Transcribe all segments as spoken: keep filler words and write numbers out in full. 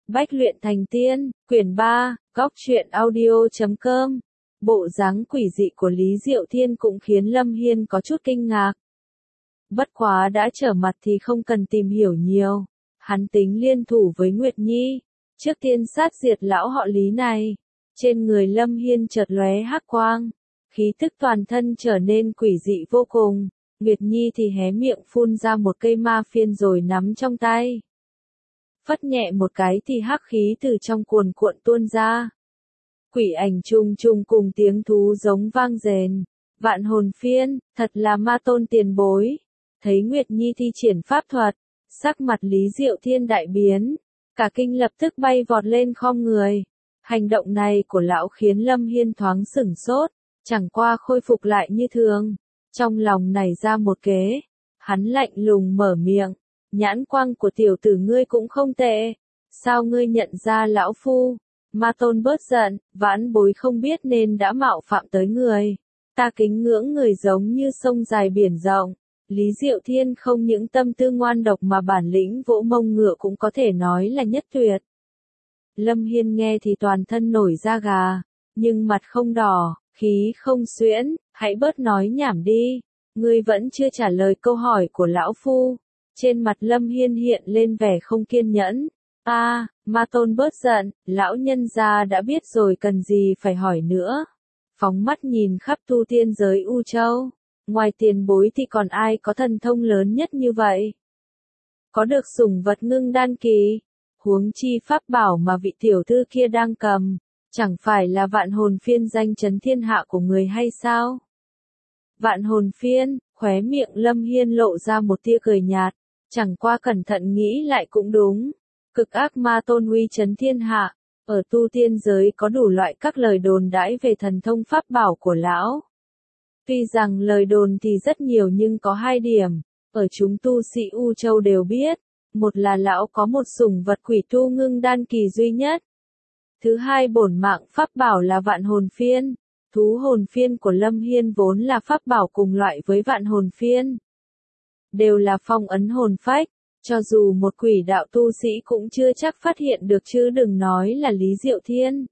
Bách luyện thành tiên, quyển ba, góc truyện audio chấm com. Bộ dáng quỷ dị của Lý Diệu Thiên cũng khiến Lâm Hiên có chút kinh ngạc. Bất quá đã trở mặt thì không cần tìm hiểu nhiều. Hắn tính liên thủ với Nguyệt Nhi, trước tiên sát diệt lão họ Lý này. Trên người Lâm Hiên chợt lóe hắc quang, khí tức toàn thân trở nên quỷ dị vô cùng. Nguyệt Nhi thì hé miệng phun ra một cây ma phiên rồi nắm trong tay. Phất nhẹ một cái thì hắc khí từ trong cuồn cuộn tuôn ra. Quỷ ảnh trùng trùng cùng tiếng thú giống vang rền. Vạn hồn phiên, thật là ma tôn tiền bối. Thấy Nguyệt Nhi thi triển pháp thuật, sắc mặt Lý Diệu Thiên đại biến. Cả kinh lập tức bay vọt lên khom người. Hành động này của lão khiến Lâm Hiên thoáng sửng sốt, chẳng qua khôi phục lại như thường. Trong lòng nảy ra một kế, hắn lạnh lùng mở miệng. Nhãn quang của tiểu tử ngươi cũng không tệ. Sao ngươi nhận ra lão phu? Ma tôn bớt giận, vãn bối không biết nên đã mạo phạm tới người. Ta kính ngưỡng người giống như sông dài biển rộng. Lý Diệu Thiên không những tâm tư ngoan độc mà bản lĩnh vỗ mông ngựa cũng có thể nói là nhất tuyệt. Lâm Hiên nghe thì toàn thân nổi da gà, nhưng mặt không đỏ, khí không xuyễn, hãy bớt nói nhảm đi. Ngươi vẫn chưa trả lời câu hỏi của lão phu. Trên mặt Lâm Hiên hiện lên vẻ không kiên nhẫn. A, à, ma tôn bớt giận, lão nhân gia đã biết rồi cần gì phải hỏi nữa. Phóng mắt nhìn khắp tu tiên giới U Châu. Ngoài tiền bối thì còn ai có thần thông lớn nhất như vậy? Có được sủng vật ngưng đan kỳ. Huống chi pháp bảo mà vị tiểu thư kia đang cầm. Chẳng phải là vạn hồn phiên danh chấn thiên hạ của người hay sao? Vạn hồn phiên, khóe miệng Lâm Hiên lộ ra một tia cười nhạt. Chẳng qua cẩn thận nghĩ lại cũng đúng. Cực ác ma tôn uy chấn thiên hạ. Ở tu tiên giới có đủ loại các lời đồn đãi về thần thông pháp bảo của lão. Tuy rằng lời đồn thì rất nhiều nhưng có hai điểm. Ở chúng tu sĩ U Châu đều biết. Một là lão có một sủng vật quỷ tu ngưng đan kỳ duy nhất. Thứ hai bổn mạng pháp bảo là vạn hồn phiên. Thú hồn phiên của Lâm Hiên vốn là pháp bảo cùng loại với vạn hồn phiên. Đều là phong ấn hồn phách, cho dù một quỷ đạo tu sĩ cũng chưa chắc phát hiện được chứ đừng nói là Lý Diệu Thiên.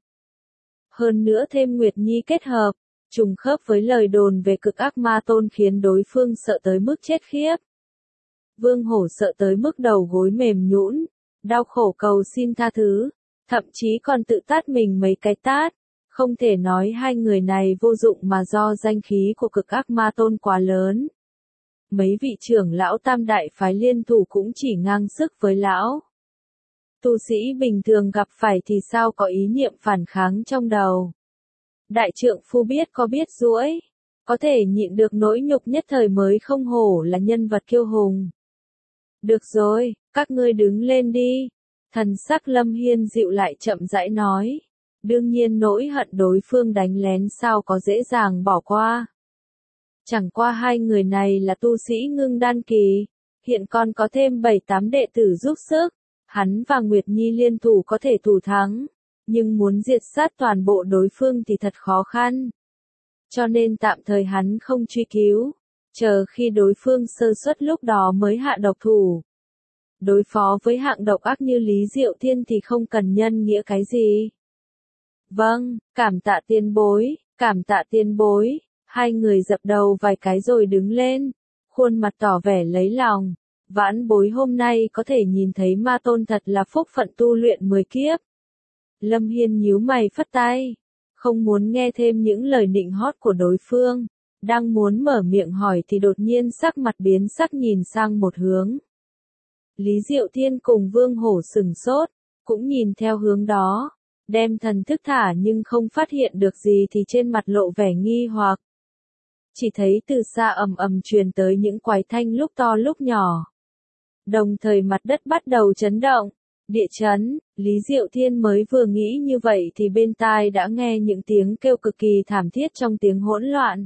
Hơn nữa thêm Nguyệt Nhi kết hợp, trùng khớp với lời đồn về cực ác ma tôn khiến đối phương sợ tới mức chết khiếp. Vương Hổ sợ tới mức đầu gối mềm nhũn, đau khổ cầu xin tha thứ, thậm chí còn tự tát mình mấy cái tát. Không thể nói hai người này vô dụng mà do danh khí của cực ác ma tôn quá lớn. Mấy vị trưởng lão tam đại phái liên thủ cũng chỉ ngang sức với lão. Tu sĩ bình thường gặp phải thì sao có ý niệm phản kháng trong đầu. Đại trượng phu biết có biết duỗi, có thể nhịn được nỗi nhục nhất thời mới không hổ là nhân vật kiêu hùng. Được rồi, các ngươi đứng lên đi. Thần sắc Lâm Hiên dịu lại chậm rãi nói. Đương nhiên nỗi hận đối phương đánh lén sao có dễ dàng bỏ qua. Chẳng qua hai người này là tu sĩ ngưng đan kỳ, hiện còn có thêm bảy tám đệ tử giúp sức, hắn và Nguyệt Nhi liên thủ có thể thủ thắng, nhưng muốn diệt sát toàn bộ đối phương thì thật khó khăn. Cho nên tạm thời hắn không truy cứu, chờ khi đối phương sơ suất lúc đó mới hạ độc thủ. Đối phó với hạng độc ác như Lý Diệu Thiên thì không cần nhân nghĩa cái gì. Vâng, cảm tạ tiền bối, cảm tạ tiền bối. Hai người dập đầu vài cái rồi đứng lên, khuôn mặt tỏ vẻ lấy lòng. Vãn bối hôm nay có thể nhìn thấy ma tôn thật là phúc phận tu luyện mười kiếp. Lâm Hiên nhíu mày phất tay, không muốn nghe thêm những lời nịnh hót của đối phương. Đang muốn mở miệng hỏi thì đột nhiên sắc mặt biến sắc nhìn sang một hướng. Lý Diệu Thiên cùng Vương Hổ sừng sốt, cũng nhìn theo hướng đó. Đem thần thức thả nhưng không phát hiện được gì thì trên mặt lộ vẻ nghi hoặc. Chỉ thấy từ xa ầm ầm truyền tới những quái thanh lúc to lúc nhỏ. Đồng thời mặt đất bắt đầu chấn động. Địa chấn, Lý Diệu Thiên mới vừa nghĩ như vậy thì bên tai đã nghe những tiếng kêu cực kỳ thảm thiết trong tiếng hỗn loạn.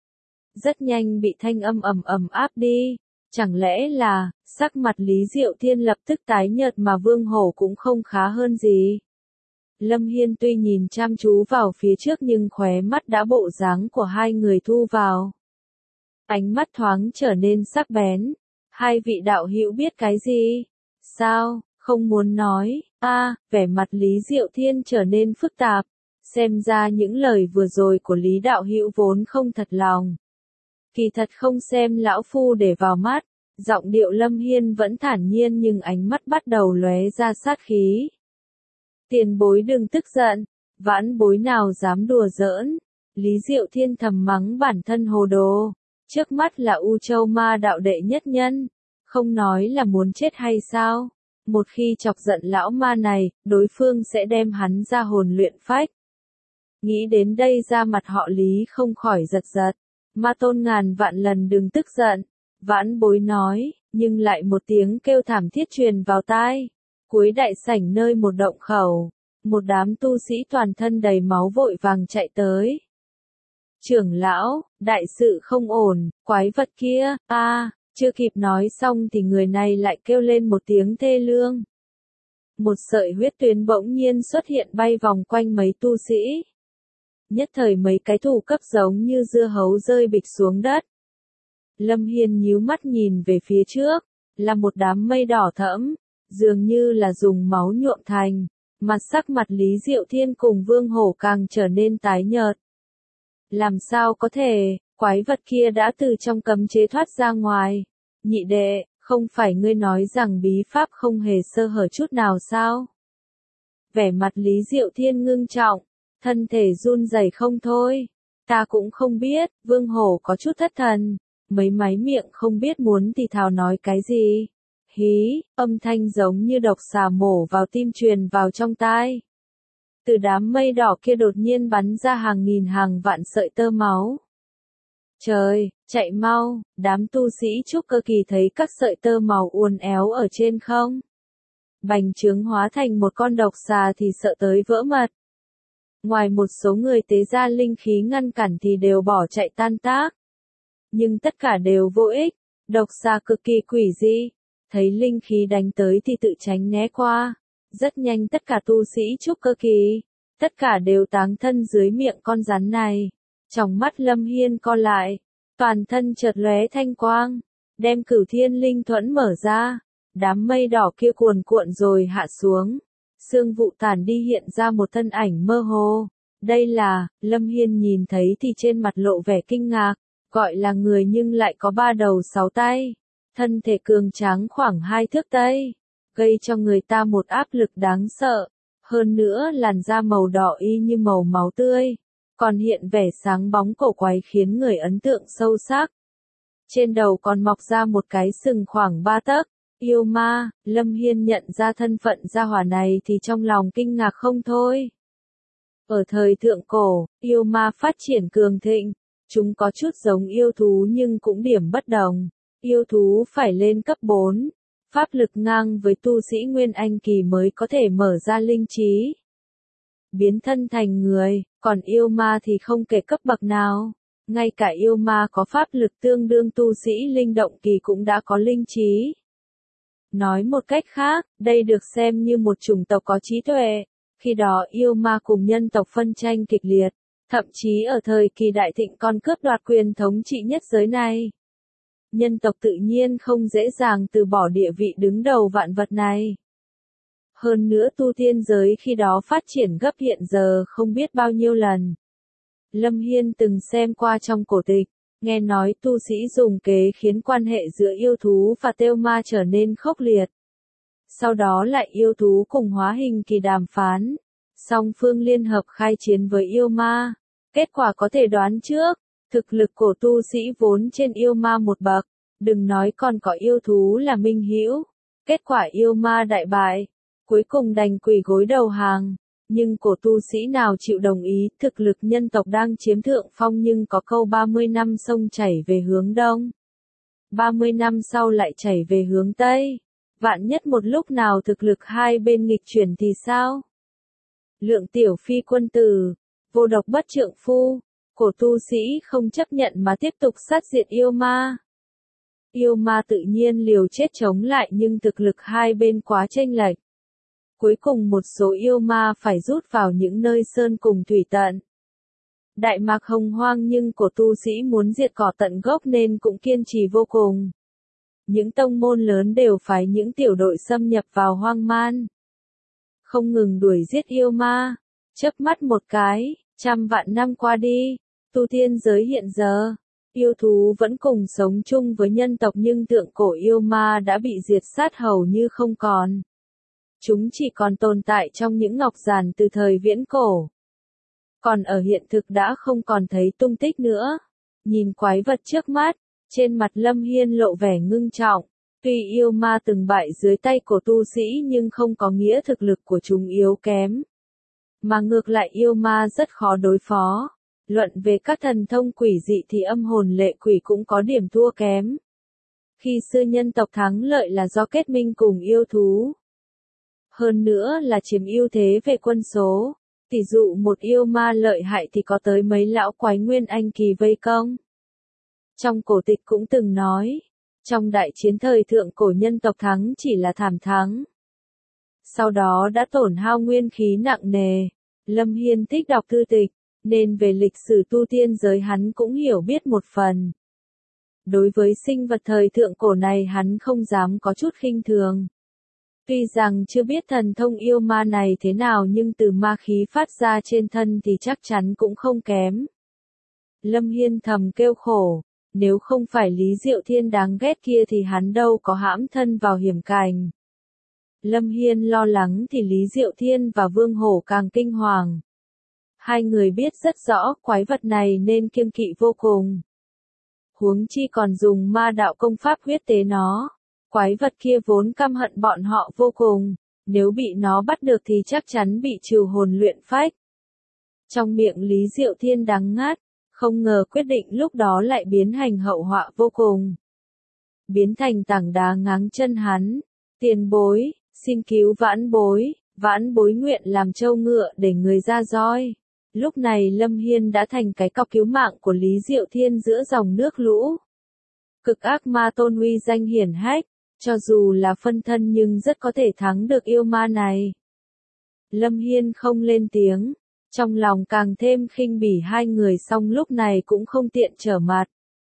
Rất nhanh bị thanh âm ầm ầm áp đi. Chẳng lẽ là, sắc mặt Lý Diệu Thiên lập tức tái nhợt mà Vương Hổ cũng không khá hơn gì. Lâm Hiên tuy nhìn chăm chú vào phía trước nhưng khóe mắt đã bộ dáng của hai người thu vào. Ánh mắt thoáng trở nên sắc bén. Hai vị đạo hữu biết cái gì? Sao, không muốn nói, A, vẻ mặt Lý Diệu Thiên trở nên phức tạp. Xem ra những lời vừa rồi của Lý đạo hữu vốn không thật lòng. Kỳ thật không xem lão phu để vào mắt, giọng điệu Lâm Hiên vẫn thản nhiên nhưng ánh mắt bắt đầu lóe ra sát khí. Tiền bối đừng tức giận, vãn bối nào dám đùa giỡn. Lý Diệu Thiên thầm mắng bản thân hồ đồ. Trước mắt là U Châu Ma đạo đệ nhất nhân, không nói là muốn chết hay sao? Một khi chọc giận lão ma này, đối phương sẽ đem hắn ra hồn luyện phách. Nghĩ đến đây ra mặt họ Lý không khỏi giật giật. Ma Tôn ngàn vạn lần đừng tức giận. Vãn bối nói, nhưng lại một tiếng kêu thảm thiết truyền vào tai. Cuối đại sảnh nơi một động khẩu, một đám tu sĩ toàn thân đầy máu vội vàng chạy tới. Trưởng lão, đại sự không ổn, quái vật kia, a, à, chưa kịp nói xong thì người này lại kêu lên một tiếng thê lương. Một sợi huyết tuyến bỗng nhiên xuất hiện bay vòng quanh mấy tu sĩ. Nhất thời mấy cái thủ cấp giống như dưa hấu rơi bịch xuống đất. Lâm Hiên nhíu mắt nhìn về phía trước, là một đám mây đỏ thẫm, dường như là dùng máu nhuộm thành, mặt sắc mặt Lý Diệu Thiên cùng Vương Hổ càng trở nên tái nhợt. Làm sao có thể, quái vật kia đã từ trong cấm chế thoát ra ngoài. Nhị đệ, không phải ngươi nói rằng bí pháp không hề sơ hở chút nào sao? Vẻ mặt Lý Diệu Thiên ngưng trọng, thân thể run rẩy không thôi. Ta cũng không biết, Vương Hổ có chút thất thần, mấy máy miệng không biết muốn thì thào nói cái gì. Hí, âm thanh giống như độc xà mổ vào tim truyền vào trong tai. Từ đám mây đỏ kia đột nhiên bắn ra hàng nghìn hàng vạn sợi tơ máu. Trời, chạy mau, đám tu sĩ trúc cơ kỳ thấy các sợi tơ máu uốn éo ở trên không. Bành trướng hóa thành một con độc xà thì sợ tới vỡ mật. Ngoài một số người tế ra linh khí ngăn cản thì đều bỏ chạy tan tác. Nhưng tất cả đều vô ích, độc xà cực kỳ quỷ dị. Thấy linh khí đánh tới thì tự tránh né qua. Rất nhanh tất cả tu sĩ trúc cơ kỳ, tất cả đều táng thân dưới miệng con rắn này. Trong mắt Lâm Hiên co lại, toàn thân chợt lóe thanh quang, đem Cửu Thiên Linh Thuẫn mở ra, đám mây đỏ kia cuồn cuộn rồi hạ xuống, sương vụ tản đi hiện ra một thân ảnh mơ hồ. Đây là, Lâm Hiên nhìn thấy thì trên mặt lộ vẻ kinh ngạc, gọi là người nhưng lại có ba đầu sáu tay, thân thể cường tráng khoảng hai thước tây, gây cho người ta một áp lực đáng sợ, hơn nữa làn da màu đỏ y như màu máu tươi, còn hiện vẻ sáng bóng cổ quái khiến người ấn tượng sâu sắc. Trên đầu còn mọc ra một cái sừng khoảng ba tấc, yêu ma. Lâm Hiên nhận ra thân phận gia hỏa này thì trong lòng kinh ngạc không thôi. Ở thời thượng cổ, yêu ma phát triển cường thịnh, chúng có chút giống yêu thú nhưng cũng điểm bất đồng, yêu thú phải lên cấp bốn. Pháp lực ngang với tu sĩ Nguyên Anh kỳ mới có thể mở ra linh trí, biến thân thành người, còn yêu ma thì không kể cấp bậc nào. Ngay cả yêu ma có pháp lực tương đương tu sĩ linh động kỳ cũng đã có linh trí. Nói một cách khác, đây được xem như một chủng tộc có trí tuệ. Khi đó yêu ma cùng nhân tộc phân tranh kịch liệt, thậm chí ở thời kỳ đại thịnh còn cướp đoạt quyền thống trị nhất giới này. Nhân tộc tự nhiên không dễ dàng từ bỏ địa vị đứng đầu vạn vật này. Hơn nữa tu tiên giới khi đó phát triển gấp hiện giờ không biết bao nhiêu lần. Lâm Hiên từng xem qua trong cổ tịch, nghe nói tu sĩ dùng kế khiến quan hệ giữa yêu thú và têu ma trở nên khốc liệt. Sau đó lại yêu thú cùng hóa hình kỳ đàm phán, song phương liên hợp khai chiến với yêu ma. Kết quả có thể đoán trước, thực lực của tu sĩ vốn trên yêu ma một bậc, đừng nói còn có yêu thú là minh hữu. Kết quả yêu ma đại bại, cuối cùng đành quỳ gối đầu hàng. Nhưng cổ tu sĩ nào chịu đồng ý, thực lực nhân tộc đang chiếm thượng phong nhưng có câu ba mươi năm sông chảy về hướng đông, ba mươi năm sau lại chảy về hướng tây. Vạn nhất một lúc nào thực lực hai bên nghịch chuyển thì sao? Lượng tiểu phi quân tử, vô độc bất trượng phu, cổ tu sĩ không chấp nhận mà tiếp tục sát diệt yêu ma. Yêu ma tự nhiên liều chết chống lại nhưng thực lực hai bên quá chênh lệch. Cuối cùng một số yêu ma phải rút vào những nơi sơn cùng thủy tận. Đại mạc hồng hoang nhưng cổ tu sĩ muốn diệt cỏ tận gốc nên cũng kiên trì vô cùng. Những tông môn lớn đều phái những tiểu đội xâm nhập vào hoang man. không ngừng đuổi giết yêu ma. Chớp mắt một cái, trăm vạn năm qua đi, tu tiên giới hiện giờ, yêu thú vẫn cùng sống chung với nhân tộc nhưng thượng cổ yêu ma đã bị diệt sát hầu như không còn. Chúng chỉ còn tồn tại trong những ngọc giản từ thời viễn cổ. Còn ở hiện thực đã không còn thấy tung tích nữa. Nhìn quái vật trước mắt, trên mặt Lâm Hiên lộ vẻ ngưng trọng. Tuy yêu ma từng bại dưới tay của tu sĩ nhưng không có nghĩa thực lực của chúng yếu kém. Mà ngược lại yêu ma rất khó đối phó. Luận về các thần thông quỷ dị thì âm hồn lệ quỷ cũng có điểm thua kém. Khi xưa nhân tộc thắng lợi là do kết minh cùng yêu thú. Hơn nữa là chiếm ưu thế về quân số. Tỷ dụ một yêu ma lợi hại thì có tới mấy lão quái nguyên anh kỳ vây công. Trong cổ tịch cũng từng nói, trong đại chiến thời thượng cổ nhân tộc thắng chỉ là thảm thắng. Sau đó đã tổn hao nguyên khí nặng nề. Lâm Hiên thích đọc thư tịch, nên về lịch sử tu tiên giới hắn cũng hiểu biết một phần. Đối với sinh vật thời thượng cổ này hắn không dám có chút khinh thường. Tuy rằng chưa biết thần thông yêu ma này thế nào nhưng từ ma khí phát ra trên thân thì chắc chắn cũng không kém. Lâm Hiên thầm kêu khổ, nếu không phải Lý Diệu Thiên đáng ghét kia thì hắn đâu có hãm thân vào hiểm cảnh. Lâm Hiên lo lắng thì Lý Diệu Thiên và Vương Hổ càng kinh hoàng. Hai người biết rất rõ quái vật này nên kiêng kỵ vô cùng. Huống chi còn dùng ma đạo công pháp huyết tế nó. Quái vật kia vốn căm hận bọn họ vô cùng, nếu bị nó bắt được thì chắc chắn bị trừ hồn luyện phách. Trong miệng Lý Diệu Thiên đắng ngắt, không ngờ quyết định lúc đó lại biến thành hậu họa vô cùng. Biến thành tảng đá ngáng chân hắn, tiền bối, xin cứu vãn bối, vãn bối nguyện làm trâu ngựa để người ra roi. Lúc này Lâm Hiên đã thành cái cọc cứu mạng của Lý Diệu Thiên giữa dòng nước lũ. Cực ác ma tôn uy danh hiển hách. Cho dù là phân thân nhưng rất có thể thắng được yêu ma này. Lâm Hiên không lên tiếng, trong lòng càng thêm khinh bỉ hai người song lúc này cũng không tiện trở mặt.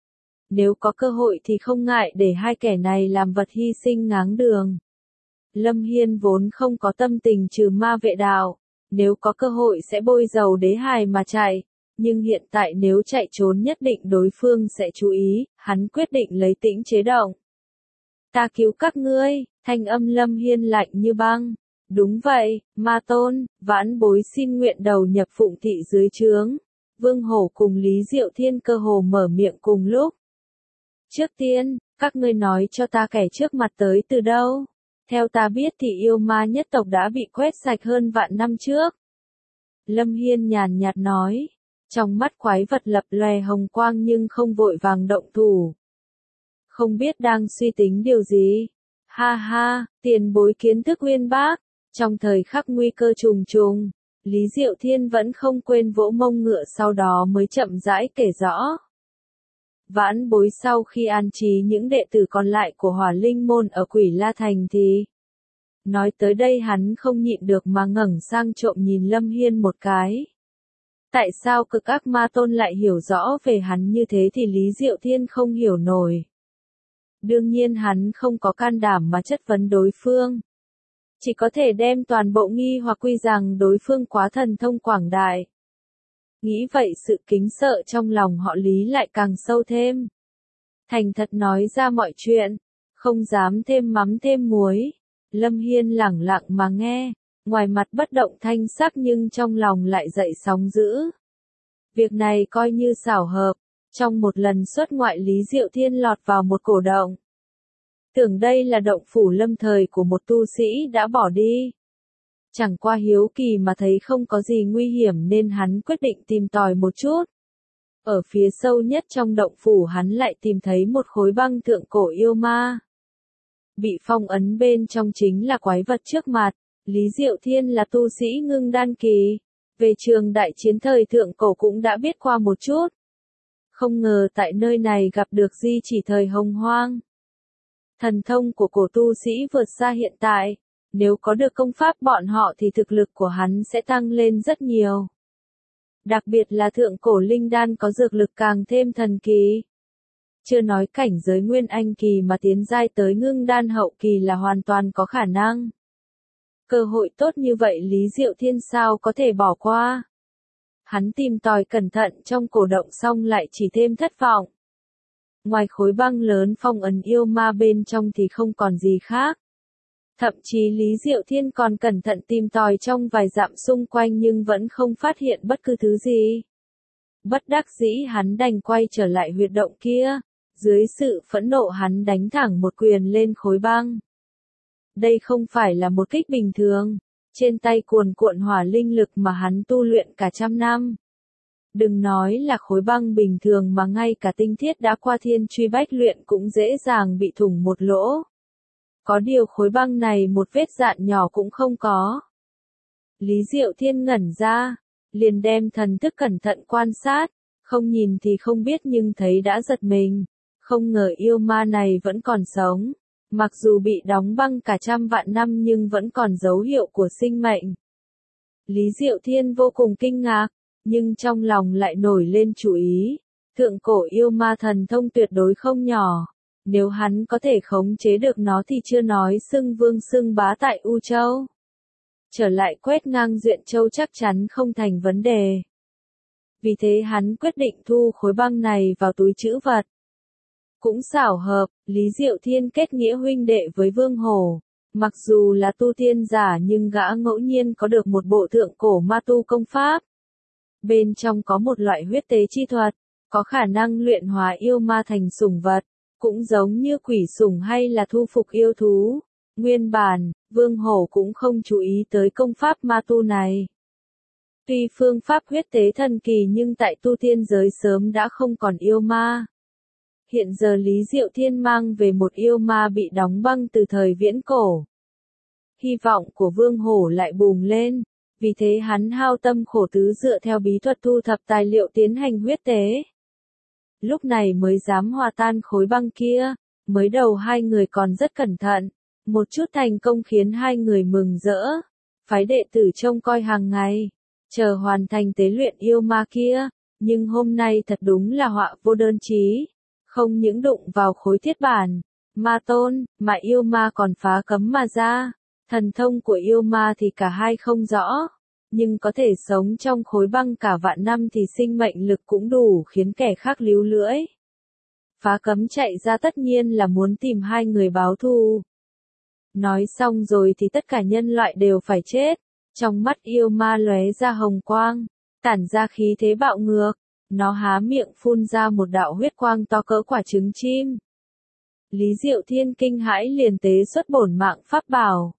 Nếu có cơ hội thì không ngại để hai kẻ này làm vật hy sinh ngáng đường. Lâm Hiên vốn không có tâm tình trừ ma vệ đạo, nếu có cơ hội sẽ bôi dầu đế hài mà chạy, nhưng hiện tại nếu chạy trốn nhất định đối phương sẽ chú ý, hắn quyết định lấy tĩnh chế động. Ta cứu các ngươi, thanh âm Lâm Hiên lạnh như băng. Đúng vậy, ma tôn, vãn bối xin nguyện đầu nhập Phụng thị dưới trướng. Vương Hổ cùng Lý Diệu Thiên cơ hồ mở miệng cùng lúc. Trước tiên, các ngươi nói cho ta kẻ trước mặt tới từ đâu? Theo ta biết thì yêu ma nhất tộc đã bị quét sạch hơn vạn năm trước. Lâm Hiên nhàn nhạt nói, trong mắt quái vật lập lòe hồng quang nhưng không vội vàng động thủ. Không biết đang suy tính điều gì. Ha ha, tiền bối kiến thức uyên bác. Trong thời khắc nguy cơ trùng trùng, Lý Diệu Thiên vẫn không quên vỗ mông ngựa sau đó mới chậm rãi kể rõ. Vãn bối sau khi an trí những đệ tử còn lại của Hỏa Linh Môn ở Quỷ La Thành thì... Nói tới đây hắn không nhịn được mà ngẩng sang trộm nhìn Lâm Hiên một cái. Tại sao cực ác ma tôn lại hiểu rõ về hắn như thế thì Lý Diệu Thiên không hiểu nổi. Đương nhiên hắn không có can đảm mà chất vấn đối phương. Chỉ có thể đem toàn bộ nghi hoặc quy rằng đối phương quá thần thông quảng đại. Nghĩ vậy sự kính sợ trong lòng họ Lý lại càng sâu thêm. Thành thật nói ra mọi chuyện, không dám thêm mắm thêm muối. Lâm Hiên lẳng lặng mà nghe, ngoài mặt bất động thanh sắc nhưng trong lòng lại dậy sóng dữ. Việc này coi như xảo hợp, trong một lần xuất ngoại Lý Diệu Thiên lọt vào một cổ động. Tưởng đây là động phủ lâm thời của một tu sĩ đã bỏ đi. Chẳng qua hiếu kỳ mà thấy không có gì nguy hiểm nên hắn quyết định tìm tòi một chút. Ở phía sâu nhất trong động phủ hắn lại tìm thấy một khối băng thượng cổ yêu ma. Bị phong ấn bên trong chính là quái vật trước mặt. Lý Diệu Thiên là tu sĩ ngưng đan kỳ. Về trường đại chiến thời thượng cổ cũng đã biết qua một chút. Không ngờ tại nơi này gặp được di chỉ thời hồng hoang. Thần thông của cổ tu sĩ vượt xa hiện tại. Nếu có được công pháp bọn họ thì thực lực của hắn sẽ tăng lên rất nhiều. Đặc biệt là thượng cổ linh đan có dược lực càng thêm thần kỳ. Chưa nói cảnh giới nguyên anh kỳ mà tiến giai tới ngưng đan hậu kỳ là hoàn toàn có khả năng. Cơ hội tốt như vậy Lý Diệu Thiên sao có thể bỏ qua. Hắn tìm tòi cẩn thận trong cổ động xong lại chỉ thêm thất vọng. Ngoài khối băng lớn phong ấn yêu ma bên trong thì không còn gì khác. Thậm chí Lý Diệu Thiên còn cẩn thận tìm tòi trong vài dặm xung quanh nhưng vẫn không phát hiện bất cứ thứ gì. Bất đắc dĩ hắn đành quay trở lại huyệt động kia. Dưới sự phẫn nộ hắn đánh thẳng một quyền lên khối băng. Đây không phải là một kích bình thường. Trên tay cuồn cuộn hỏa linh lực mà hắn tu luyện cả trăm năm. Đừng nói là khối băng bình thường mà ngay cả tinh thiết đã qua thiên truy bách luyện cũng dễ dàng bị thủng một lỗ. Có điều khối băng này một vết dạn nhỏ cũng không có. Lý Diệu Thiên ngẩn ra, liền đem thần thức cẩn thận quan sát, không nhìn thì không biết nhưng thấy đã giật mình, không ngờ yêu ma này vẫn còn sống, mặc dù bị đóng băng cả trăm vạn năm nhưng vẫn còn dấu hiệu của sinh mệnh. Lý Diệu Thiên vô cùng kinh ngạc, nhưng trong lòng lại nổi lên chủ ý, thượng cổ yêu ma thần thông tuyệt đối không nhỏ. Nếu hắn có thể khống chế được nó thì chưa nói xưng vương xưng bá tại U Châu. Trở lại quét ngang Duyện Châu chắc chắn không thành vấn đề. Vì thế hắn quyết định thu khối băng này vào túi trữ vật. Cũng xảo hợp, Lý Diệu Thiên kết nghĩa huynh đệ với Vương Hổ. Mặc dù là tu tiên giả nhưng gã ngẫu nhiên có được một bộ thượng cổ ma tu công pháp. Bên trong có một loại huyết tế chi thuật, có khả năng luyện hóa yêu ma thành sủng vật. Cũng giống như quỷ sủng hay là thu phục yêu thú. Nguyên bản, Vương Hổ cũng không chú ý tới công pháp ma tu này. Tuy phương pháp huyết tế thần kỳ nhưng tại tu tiên giới sớm đã không còn yêu ma. Hiện giờ Lý Diệu Thiên mang về một yêu ma bị đóng băng từ thời viễn cổ. Hy vọng của Vương Hổ lại bùng lên, vì thế hắn hao tâm khổ tứ dựa theo bí thuật thu thập tài liệu tiến hành huyết tế. Lúc này mới dám hòa tan khối băng kia, mới đầu hai người còn rất cẩn thận, một chút thành công khiến hai người mừng rỡ, phái đệ tử trông coi hàng ngày, chờ hoàn thành tế luyện yêu ma kia, nhưng hôm nay thật đúng là họa vô đơn chí, không những đụng vào khối thiết bản, ma tôn, mà yêu ma còn phá cấm mà ra, thần thông của yêu ma thì cả hai không rõ. Nhưng có thể sống trong khối băng cả vạn năm thì sinh mệnh lực cũng đủ khiến kẻ khác líu lưỡi. Phá cấm chạy ra tất nhiên là muốn tìm hai người báo thù. Nói xong rồi thì tất cả nhân loại đều phải chết. Trong mắt yêu ma lóe ra hồng quang, tản ra khí thế bạo ngược. Nó há miệng phun ra một đạo huyết quang to cỡ quả trứng chim. Lý Diệu Thiên kinh hãi liền tế xuất bổn mạng pháp bảo.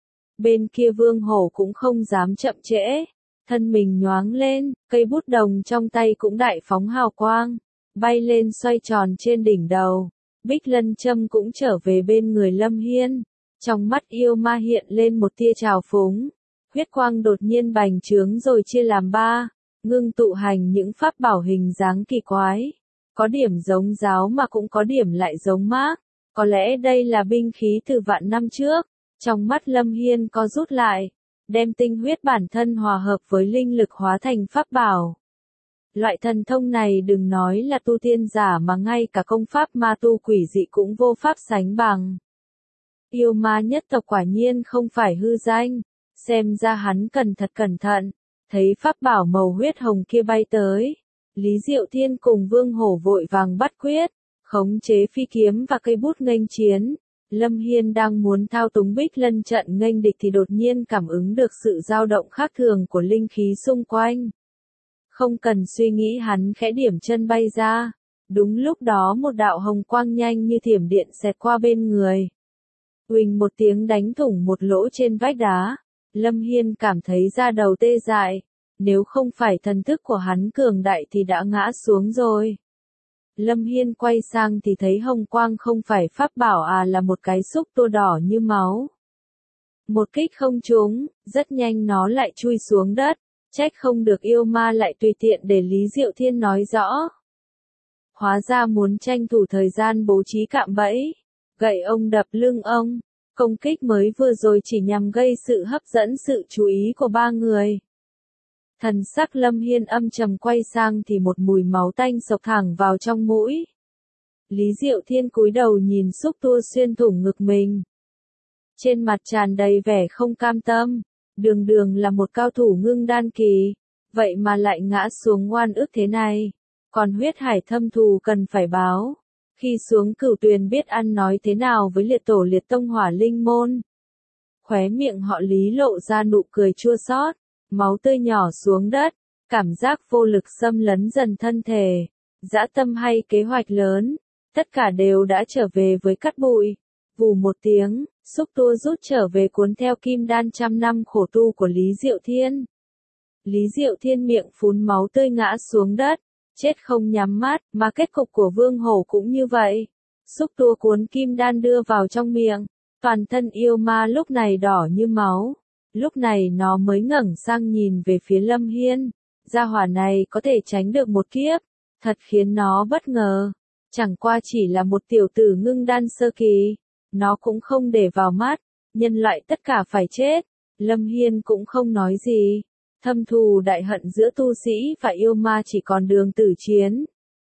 Bên kia Vương Hổ cũng không dám chậm trễ, thân mình nhoáng lên, cây bút đồng trong tay cũng đại phóng hào quang, bay lên xoay tròn trên đỉnh đầu. Bích Lân Châm cũng trở về bên người Lâm Hiên, trong mắt yêu ma hiện lên một tia trào phúng, huyết quang đột nhiên bành trướng rồi chia làm ba, ngưng tụ hành những pháp bảo hình dáng kỳ quái, có điểm giống giáo mà cũng có điểm lại giống mác, có lẽ đây là binh khí từ vạn năm trước. Trong mắt Lâm Hiên co rút lại, đem tinh huyết bản thân hòa hợp với linh lực hóa thành pháp bảo. Loại thần thông này đừng nói là tu tiên giả mà ngay cả công pháp ma tu quỷ dị cũng vô pháp sánh bằng. Yêu ma nhất tộc quả nhiên không phải hư danh, xem ra hắn cần thật cẩn thận, thấy pháp bảo màu huyết hồng kia bay tới. Lý Diệu Thiên cùng Vương Hổ vội vàng bắt quyết, khống chế phi kiếm và cây bút nghênh chiến. Lâm Hiên đang muốn thao túng Bích Lân trận nghênh địch thì đột nhiên cảm ứng được sự dao động khác thường của linh khí xung quanh. Không cần suy nghĩ hắn khẽ điểm chân bay ra. Đúng lúc đó một đạo hồng quang nhanh như thiểm điện xẹt qua bên người. Uỳnh một tiếng đánh thủng một lỗ trên vách đá. Lâm Hiên cảm thấy da đầu tê dại. Nếu không phải thần thức của hắn cường đại thì đã ngã xuống rồi. Lâm Hiên quay sang thì thấy hồng quang không phải pháp bảo à là một cái xúc tua đỏ như máu. Một kích không trúng, rất nhanh nó lại chui xuống đất, trách không được yêu ma lại tùy tiện để Lý Diệu Thiên nói rõ. Hóa ra muốn tranh thủ thời gian bố trí cạm bẫy, gậy ông đập lưng ông, công kích mới vừa rồi chỉ nhằm gây sự hấp dẫn sự chú ý của ba người. Thần sắc Lâm Hiên âm trầm quay sang thì một mùi máu tanh xộc thẳng vào trong mũi. Lý Diệu Thiên cúi đầu nhìn xúc tua xuyên thủng ngực mình. trên mặt tràn đầy vẻ không cam tâm, đường đường là một cao thủ ngưng đan kỳ, vậy mà lại ngã xuống oan ức thế này, còn huyết hải thâm thù cần phải báo, khi xuống Cửu Tuyền biết ăn nói thế nào với liệt tổ liệt tông Hỏa Linh môn. Khóe miệng họ Lý lộ ra nụ cười chua xót, máu tươi nhỏ xuống đất, cảm giác vô lực xâm lấn dần thân thể, dã tâm hay kế hoạch lớn, tất cả đều đã trở về với cát bụi. Vù một tiếng, xúc tua rút trở về cuốn theo kim đan trăm năm khổ tu của Lý Diệu Thiên. Lý Diệu Thiên miệng phun máu tươi ngã xuống đất, chết không nhắm mắt, mà kết cục của Vương Hổ cũng như vậy. Xúc tua cuốn kim đan đưa vào trong miệng, toàn thân yêu ma lúc này đỏ như máu. Lúc này nó mới ngẩng sang nhìn về phía Lâm Hiên, gia hỏa này có thể tránh được một kiếp, thật khiến nó bất ngờ. Chẳng qua chỉ là một tiểu tử ngưng đan sơ kỳ, nó cũng không để vào mắt, nhân loại tất cả phải chết. Lâm Hiên cũng không nói gì, thâm thù đại hận giữa tu sĩ và yêu ma chỉ còn đường tử chiến.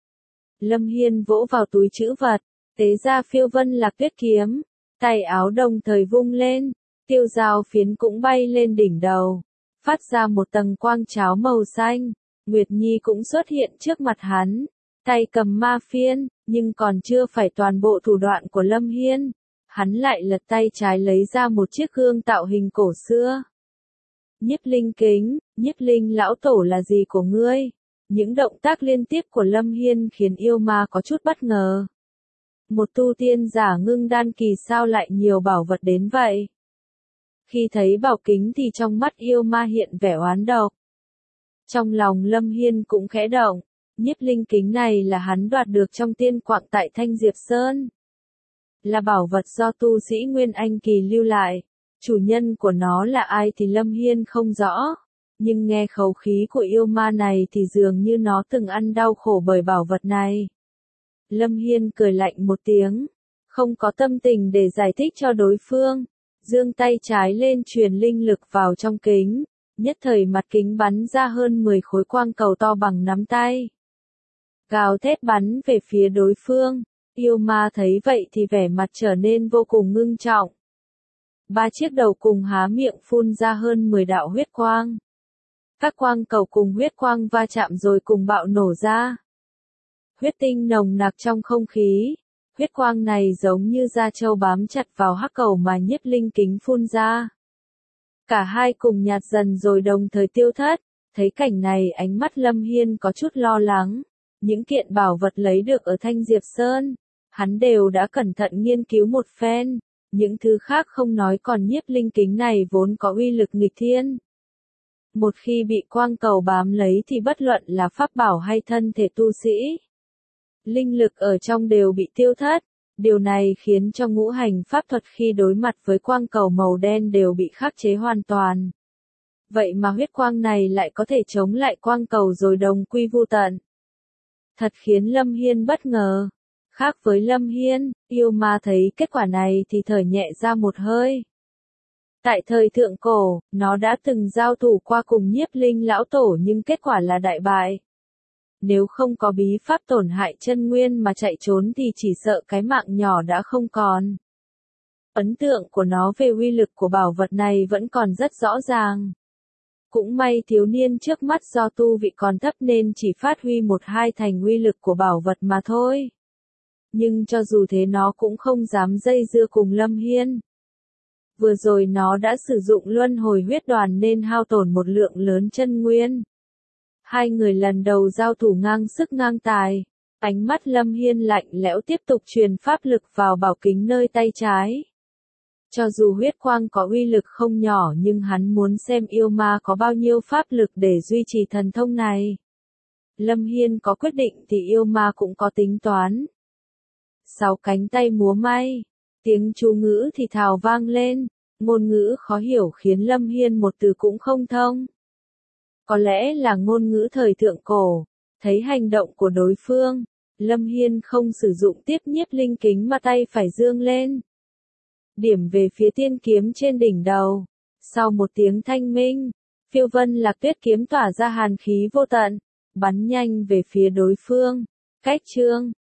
Lâm Hiên vỗ vào túi trữ vật, tế ra phiêu vân lạc tuyết kiếm, tay áo đồng thời vung lên, tiêu dao phiến cũng bay lên đỉnh đầu, phát ra một tầng quang cháo màu xanh. Nguyệt Nhi cũng xuất hiện trước mặt hắn, tay cầm ma phiên, nhưng còn chưa phải toàn bộ thủ đoạn của Lâm Hiên. Hắn lại lật tay trái lấy ra một chiếc gương tạo hình cổ xưa. Nhiếp Linh kính, Nhiếp Linh lão tổ là gì của ngươi? Những động tác liên tiếp của Lâm Hiên khiến yêu ma có chút bất ngờ. Một tu tiên giả ngưng đan kỳ sao lại nhiều bảo vật đến vậy? Khi thấy bảo kính thì trong mắt yêu ma hiện vẻ oán độc. Trong lòng Lâm Hiên cũng khẽ động, Nhiếp Linh kính này là hắn đoạt được trong tiên quạng tại Thanh Diệp Sơn. Là bảo vật do tu sĩ Nguyên Anh kỳ lưu lại, chủ nhân của nó là ai thì Lâm Hiên không rõ, nhưng nghe khẩu khí của yêu ma này thì dường như nó từng ăn đau khổ bởi bảo vật này. Lâm Hiên cười lạnh một tiếng, không có tâm tình để giải thích cho đối phương, giương tay trái lên truyền linh lực vào trong kính, nhất thời mặt kính bắn ra hơn mười khối quang cầu to bằng nắm tay. Gào thét bắn về phía đối phương, yêu ma thấy vậy thì vẻ mặt trở nên vô cùng ngưng trọng. Ba chiếc đầu cùng há miệng phun ra hơn mười đạo huyết quang. Các quang cầu cùng huyết quang va chạm rồi cùng bạo nổ ra. Huyết tinh nồng nặc trong không khí, huyết quang này giống như da trâu bám chặt vào hắc cầu mà Nhiếp Linh kính phun ra. Cả hai cùng nhạt dần rồi đồng thời tiêu thất, thấy cảnh này ánh mắt Lâm Hiên có chút lo lắng. Những kiện bảo vật lấy được ở Thanh Diệp Sơn, hắn đều đã cẩn thận nghiên cứu một phen, những thứ khác không nói còn Nhiếp Linh kính này vốn có uy lực nghịch thiên. Một khi bị quang cầu bám lấy thì bất luận là pháp bảo hay thân thể tu sĩ, linh lực ở trong đều bị tiêu thất, điều này khiến cho ngũ hành pháp thuật khi đối mặt với quang cầu màu đen đều bị khắc chế hoàn toàn. Vậy mà huyết quang này lại có thể chống lại quang cầu rồi đồng quy vu tận. Thật khiến Lâm Hiên bất ngờ. Khác với Lâm Hiên, yêu ma thấy kết quả này thì thở nhẹ ra một hơi. Tại thời thượng cổ, nó đã từng giao thủ qua cùng Nhiếp Linh lão tổ nhưng kết quả là đại bại. Nếu không có bí pháp tổn hại chân nguyên mà chạy trốn thì chỉ sợ cái mạng nhỏ đã không còn. Ấn tượng của nó về uy lực của bảo vật này vẫn còn rất rõ ràng. Cũng may thiếu niên trước mắt do tu vị còn thấp nên chỉ phát huy một hai thành uy lực của bảo vật mà thôi. Nhưng cho dù thế nó cũng không dám dây dưa cùng Lâm Hiên. Vừa rồi nó đã sử dụng luân hồi huyết đoàn nên hao tổn một lượng lớn chân nguyên. Hai người lần đầu giao thủ ngang sức ngang tài, ánh mắt Lâm Hiên lạnh lẽo tiếp tục truyền pháp lực vào bảo kính nơi tay trái. Cho dù huyết quang có uy lực không nhỏ nhưng hắn muốn xem yêu ma có bao nhiêu pháp lực để duy trì thần thông này. Lâm Hiên có quyết định thì yêu ma cũng có tính toán. Sáu cánh tay múa may, tiếng chú ngữ thì thào vang lên, ngôn ngữ khó hiểu khiến Lâm Hiên một từ cũng không thông. Có lẽ là ngôn ngữ thời thượng cổ, thấy hành động của đối phương, Lâm Hiên không sử dụng tiếp Nhiếp Linh kính mà tay phải dương lên. Điểm về phía tiên kiếm trên đỉnh đầu, sau một tiếng thanh minh, phiêu vân lạc tuyết kiếm tỏa ra hàn khí vô tận, bắn nhanh về phía đối phương, cách chương.